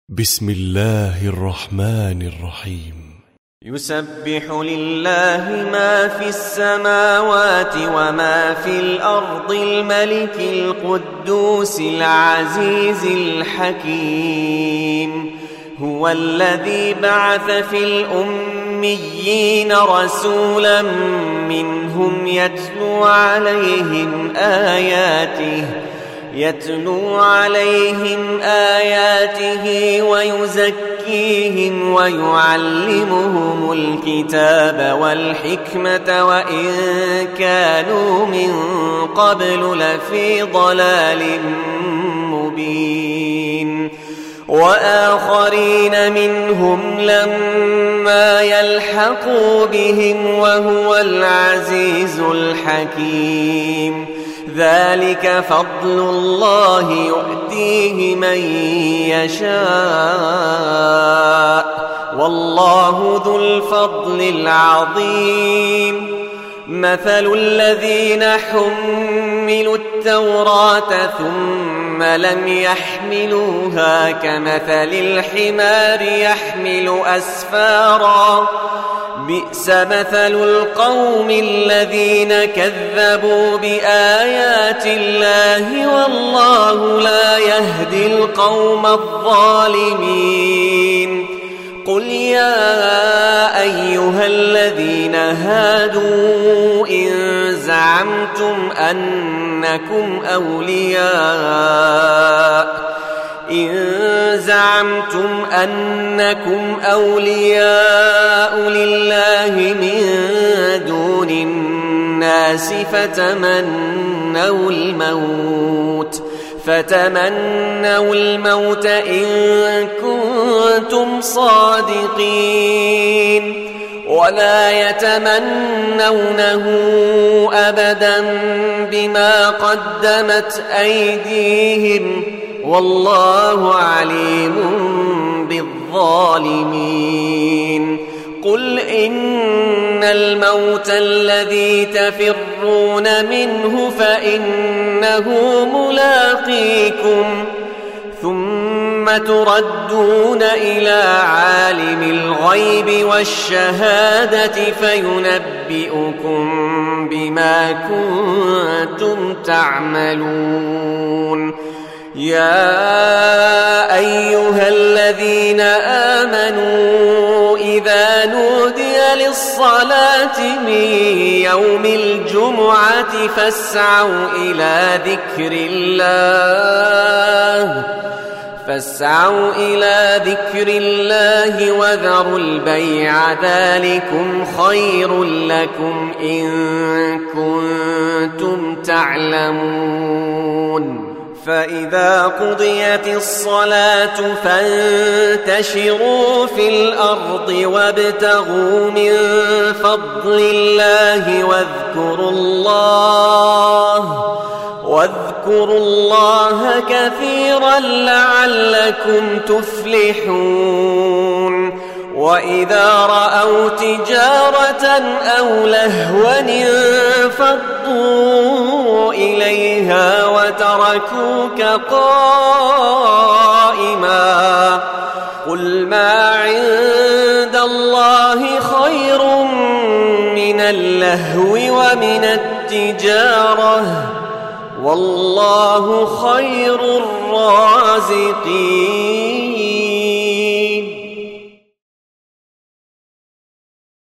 بسم الله الرحمن الرحيم. يسبح لله ما في السماوات وما في الأرض الملك القدوس العزيز الحكيم. هو الذي بعث في الأميين رسولا منهم يتلو عليهم آياته ويزكيهم ويعلمهم الكتاب والحكمة وإن كانوا من قبل لفي ضلال مبين. وآخرين منهم لما يلحقوا بهم وهو العزيز الحكيم. ذلك فضل الله يؤتيه من يشاء والله ذو الفضل العظيم. مثل الذين حملوا التوراة ثم لم يحملوها كمثل الحمار يحمل أسفارا بئس مثل القوم الذين كذبوا بآيات الله والله لا يهدي القوم الظالمين. قل يا أيها الذين هادوا إن زعمتم أنكم أولياء لله من دون الناس فتمنوا الموت إن كنتم صادقين ولا يتمنونه أبدا بما قدمت أيديهم والله عليم بالظالمين. قل إن الموت الذي تفرون منه فإنه ملاقيكم ثم تردون إلى عالم الغيب والشهادة فينبئكم بما كنتم تعملون. يا أيها الذين آمنوا إذا نودي للصلاة من يوم الجمعة فاسعوا إلى ذكر الله وذروا البيع ذلكم خير لكم إن كنتم تعلمون. فإذا قضيت الصلاة فانتشروا في الأرض وابتغوا من فضل الله واذكروا الله كثيرا لعلكم تفلحون. وإذا رأوا تجارة أو لهوا انفضوا إليها وتركوك قائما. قل ما عند الله خير من اللهو ومن التجارة والله خير الرازقين.